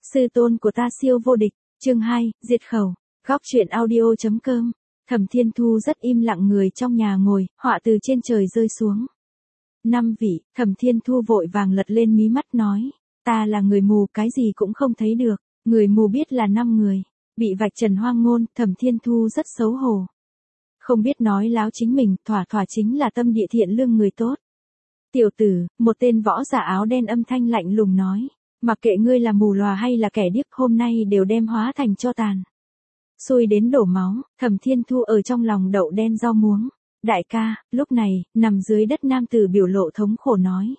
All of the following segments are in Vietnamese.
Sư tôn của ta siêu vô địch, chương 2, diệt khẩu, góc truyện audio.com. Thẩm Thiên Thu rất im lặng người trong nhà ngồi, họa từ trên trời rơi xuống. 5 vị, Thẩm Thiên Thu vội vàng lật lên mí mắt nói, ta là người mù cái gì cũng không thấy được, người mù biết là 5 người, bị vạch trần hoang ngôn, Thẩm Thiên Thu rất xấu hổ. Không biết nói láo chính mình, thỏa chính là tâm địa thiện lương người tốt. Tiểu tử, một tên võ giả áo đen âm thanh lạnh lùng nói, mặc kệ ngươi là mù lòa hay là kẻ điếc hôm nay đều đem hóa thành tro tàn. Xui đến đổ máu, Thẩm Thiên Thu ở trong lòng đậu đen rau muống. Đại ca, lúc này, nằm dưới đất nam tử biểu lộ thống khổ nói.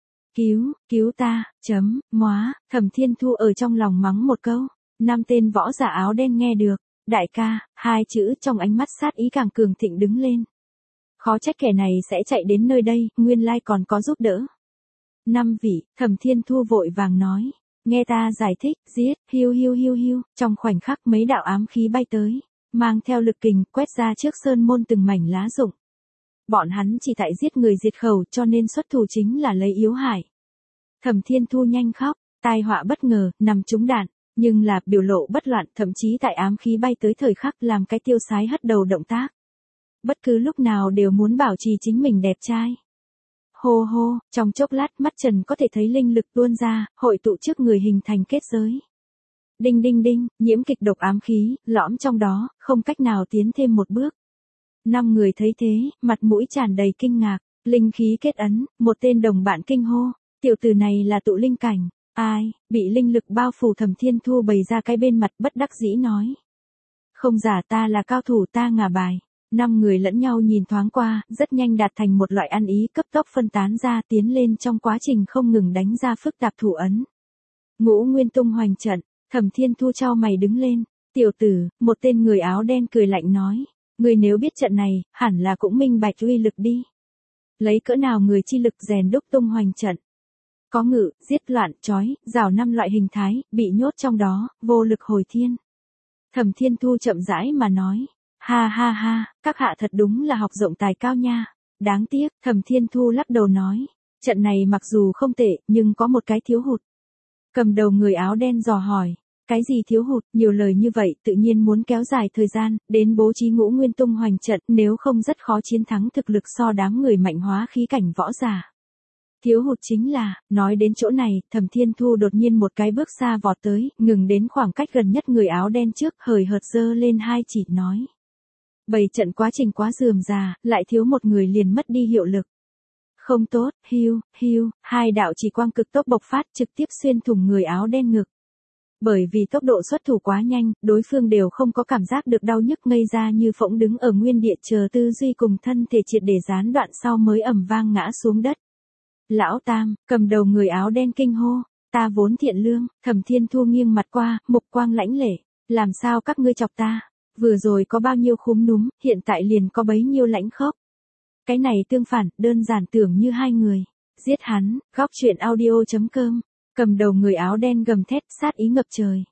Cứu ta, Thẩm Thiên Thu ở trong lòng mắng một câu. 5 tên võ giả áo đen nghe được. Đại ca, 2 chữ trong ánh mắt sát ý càng cường thịnh đứng lên. Khó trách kẻ này sẽ chạy đến nơi đây, nguyên lai còn có giúp đỡ. 5 vị, Thẩm Thiên Thu vội vàng nói. Nghe ta giải thích, giết, hiu. Trong khoảnh khắc mấy đạo ám khí bay tới, mang theo lực kình, quét ra trước sơn môn từng mảnh lá rụng. Bọn hắn chỉ tại giết người diệt khẩu cho nên xuất thủ chính là lấy yếu hại. Thẩm Thiên Thu nhanh khóc, tai họa bất ngờ, nằm trúng đạn, nhưng là biểu lộ bất loạn, thậm chí tại ám khí bay tới thời khắc làm cái tiêu sái hất đầu động tác. Bất cứ lúc nào đều muốn bảo trì chính mình đẹp trai. Hô, trong chốc lát mắt Trần có thể thấy linh lực tuôn ra, hội tụ trước người hình thành kết giới. Đinh, nhiễm kịch độc ám khí, lõm trong đó, không cách nào tiến thêm một bước. 5 người thấy thế, mặt mũi tràn đầy kinh ngạc, linh khí kết ấn, một tên đồng bạn kinh hô, tiểu tử này là tụ linh cảnh, ai, bị linh lực bao phủ. Thẩm Thiên Thu bày ra cái bên mặt bất đắc dĩ nói. Không giả, ta là cao thủ, ta ngả bài. 5 người lẫn nhau nhìn thoáng qua, rất nhanh đạt thành một loại ăn ý, cấp tốc phân tán ra, tiến lên trong quá trình không ngừng đánh ra phức tạp thủ ấn. Ngũ Nguyên tung hoành trận, Thẩm Thiên Thu chau mày đứng lên, tiểu tử, một tên người áo đen cười lạnh nói, người nếu biết trận này, hẳn là cũng minh bạch uy lực đi. Lấy cỡ nào người chi lực rèn đúc tung hoành trận. Có ngự, giết loạn, trói, rào 5 loại hình thái, bị nhốt trong đó, vô lực hồi thiên. Thẩm Thiên Thu chậm rãi mà nói. Ha, các hạ thật đúng là học rộng tài cao nha. Đáng tiếc, Thẩm Thiên Thu lắc đầu nói. Trận này mặc dù không tệ, nhưng có một cái thiếu hụt. Cầm đầu người áo đen dò hỏi. Cái gì thiếu hụt, nhiều lời như vậy, tự nhiên muốn kéo dài thời gian, đến bố trí Ngũ Nguyên tung hoành trận, nếu không rất khó chiến thắng thực lực so đám người mạnh hóa khí cảnh võ giả. Thiếu hụt chính là, nói đến chỗ này, Thẩm Thiên Thu đột nhiên một cái bước xa vọt tới, ngừng đến khoảng cách gần nhất người áo đen trước, hời hợt giơ lên 2 chỉ nói. Bày trận quá trình quá rườm rà, lại thiếu một người liền mất đi hiệu lực. Không tốt, hiu, 2 đạo chỉ quang cực tốc bộc phát trực tiếp xuyên thủng người áo đen ngực. Bởi vì tốc độ xuất thủ quá nhanh, đối phương đều không có cảm giác được đau nhức, ngây ra như phỗng đứng ở nguyên địa chờ tư duy cùng thân thể triệt để gián đoạn sau mới ầm vang ngã xuống đất. Lão Tam, cầm đầu người áo đen kinh hô, ta vốn thiện lương. Thẩm Thiên Thu nghiêng mặt qua, mục quang lãnh lệ, làm sao các ngươi chọc ta, vừa rồi có bao nhiêu khúm núm, hiện tại liền có bấy nhiêu lãnh khốc. Cái này tương phản, đơn giản tưởng như 2 người, giết hắn. Góc truyện audio.com. Cầm đầu người áo đen gầm thét, sát ý ngập trời.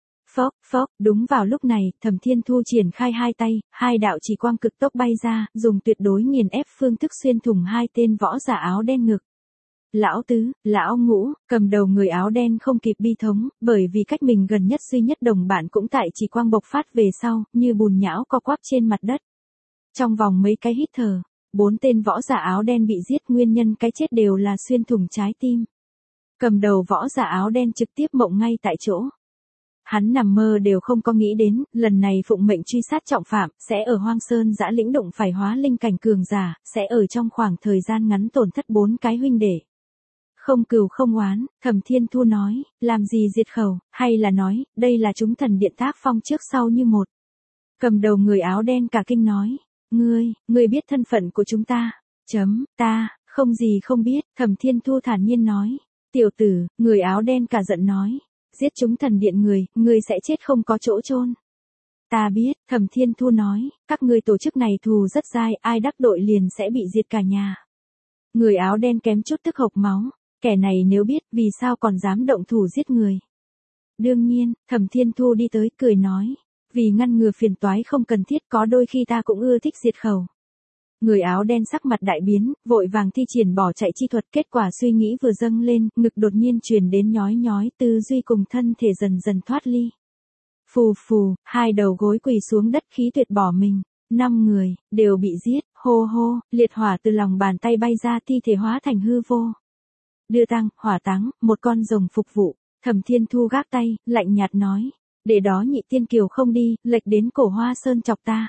Phốc, đúng vào lúc này, Thẩm Thiên Thu triển khai 2 tay, 2 đạo chỉ quang cực tốc bay ra, dùng tuyệt đối nghiền ép phương thức xuyên thủng 2 tên võ giả áo đen ngực. Lão Tứ, Lão Ngũ, cầm đầu người áo đen không kịp bi thống, bởi vì cách mình gần nhất duy nhất đồng bạn cũng tại chỉ quang bộc phát về sau, như bùn nhão co quắp trên mặt đất. Trong vòng mấy cái hít thở, 4 tên võ giả áo đen bị giết, nguyên nhân cái chết đều là xuyên thủng trái tim. Cầm đầu võ giả áo đen trực tiếp mộng ngay tại chỗ. Hắn nằm mơ đều không có nghĩ đến, lần này phụng mệnh truy sát trọng phạm, sẽ ở Hoang Sơn Dã Lĩnh đụng phải hóa linh cảnh cường giả, sẽ ở trong khoảng thời gian ngắn tổn thất 4 cái huynh đệ. Không cừu không oán, Thẩm Thiên Thu nói, làm gì diệt khẩu, hay là nói, đây là chúng thần điện tác phong trước sau như một. Cầm đầu người áo đen cả kinh nói, ngươi biết thân phận của chúng ta, ta, không gì không biết. Thẩm Thiên Thu thản nhiên nói, tiểu tử, người áo đen cả giận nói, giết chúng thần điện người sẽ chết không có chỗ chôn. Ta biết, Thẩm Thiên Thu nói, các ngươi tổ chức này thù rất dai, ai đắc tội liền sẽ bị diệt cả nhà. Người áo đen kém chút tức hộc máu. Kẻ này nếu biết, vì sao còn dám động thủ giết người. Đương nhiên, Thẩm Thiên Thu đi tới, cười nói. Vì ngăn ngừa phiền toái không cần thiết, có đôi khi ta cũng ưa thích diệt khẩu. Người áo đen sắc mặt đại biến, vội vàng thi triển bỏ chạy chi thuật, kết quả suy nghĩ vừa dâng lên, ngực đột nhiên truyền đến nhói nhói, tư duy cùng thân thể dần dần thoát ly. Phù phù, hai đầu gối quỳ xuống đất khí tuyệt bỏ mình. 5 người, đều bị giết, hô hô, liệt hỏa từ lòng bàn tay bay ra, thi thể hóa thành hư vô. Đưa tăng, hỏa táng, một con rồng phục vụ. Thẩm Thiên Thu gác tay, lạnh nhạt nói. Để đó Nhị Tiên Kiều không đi, lệch đến Cổ Hoa Sơn chọc ta.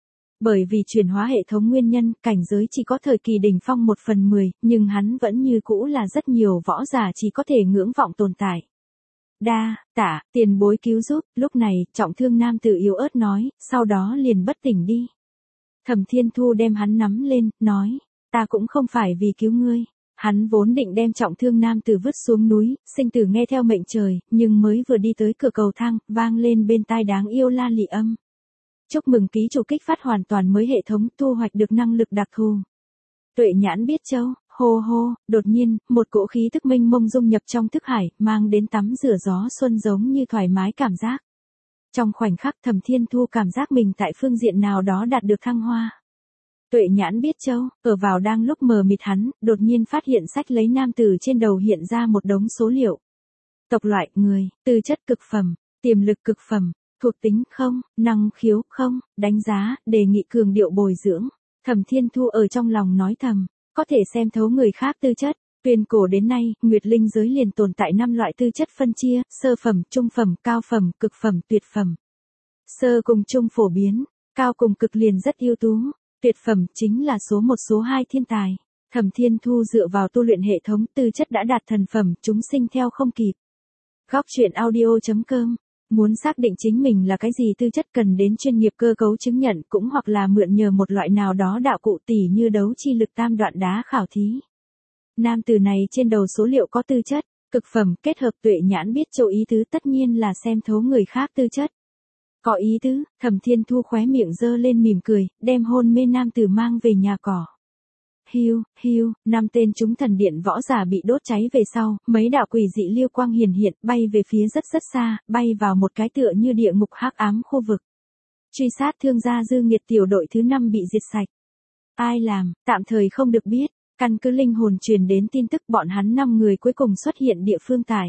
Bởi vì chuyển hóa hệ thống nguyên nhân, cảnh giới chỉ có thời kỳ đỉnh phong 1/10, nhưng hắn vẫn như cũ là rất nhiều võ giả chỉ có thể ngưỡng vọng tồn tại. Đa, tạ, tiền bối cứu giúp, lúc này, trọng thương nam tử yếu ớt nói, sau đó liền bất tỉnh đi. Thẩm Thiên Thu đem hắn nắm lên, nói, ta cũng không phải vì cứu ngươi. Hắn vốn định đem trọng thương nam tử vứt xuống núi, sinh tử nghe theo mệnh trời, nhưng mới vừa đi tới cửa cầu thang, vang lên bên tai đáng yêu la lị âm. Chúc mừng ký chủ kích phát hoàn toàn mới hệ thống, thu hoạch được năng lực đặc thù. Tuệ nhãn biết châu, hô hô, đột nhiên, một cỗ khí tức mênh mông dung nhập trong thức hải, mang đến tắm rửa gió xuân giống như thoải mái cảm giác. Trong khoảnh khắc Thẩm Thiên Thu cảm giác mình tại phương diện nào đó đạt được thăng hoa. Tuệ nhãn biết châu, ở vào đang lúc mờ mịt hắn, đột nhiên phát hiện sách lấy nam tử trên đầu hiện ra một đống số liệu. Tộc loại, người, tư chất cực phẩm, tiềm lực cực phẩm, thuộc tính không, năng khiếu không, đánh giá, đề nghị cường điệu bồi dưỡng. Thẩm Thiên Thu ở trong lòng nói thầm, có thể xem thấu người khác tư chất. Tuyên cổ đến nay, Nguyệt Linh giới liền tồn tại 5 loại tư chất phân chia, sơ phẩm, trung phẩm, cao phẩm, cực phẩm, tuyệt phẩm. Sơ cùng trung phổ biến, cao cùng cực liền rất ưu tú, tuyệt phẩm chính là số 1 số 2 thiên tài. Thẩm Thiên Thu dựa vào tu luyện hệ thống tư chất đã đạt thần phẩm, chúng sinh theo không kịp. Góc truyện audio.com. Muốn xác định chính mình là cái gì tư chất cần đến chuyên nghiệp cơ cấu chứng nhận cũng hoặc là mượn nhờ một loại nào đó đạo cụ tỉ như đấu chi lực tam đoạn đá khảo thí. Nam tử này trên đầu số liệu có tư chất, cực phẩm kết hợp tuệ nhãn biết châu ý tứ tất nhiên là xem thấu người khác tư chất. Có ý tứ, Thẩm Thiên Thu khóe miệng dơ lên mỉm cười, đem hôn mê nam tử mang về nhà cỏ. Hiu, hiu, 5 tên chúng thần điện võ giả bị đốt cháy về sau, mấy đạo quỷ dị liêu quang hiển hiện, bay về phía rất rất xa, bay vào một cái tựa như địa ngục hắc ám khu vực. Truy sát Thương gia Dư Nghiệt tiểu đội thứ 5 bị diệt sạch. Ai làm, tạm thời không được biết, căn cứ linh hồn truyền đến tin tức bọn hắn 5 người cuối cùng xuất hiện địa phương tại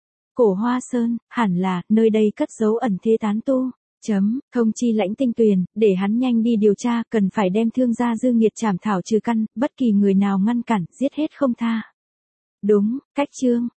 Cổ Hoa Sơn, hẳn là, nơi đây cất giấu ẩn thế tán tu. Thông chi Lãnh Tinh Tuyền, để hắn nhanh đi điều tra, cần phải đem Thương gia Dư Nghiệt trảm thảo trừ căn, bất kỳ người nào ngăn cản, giết hết không tha. Đúng, cách chương.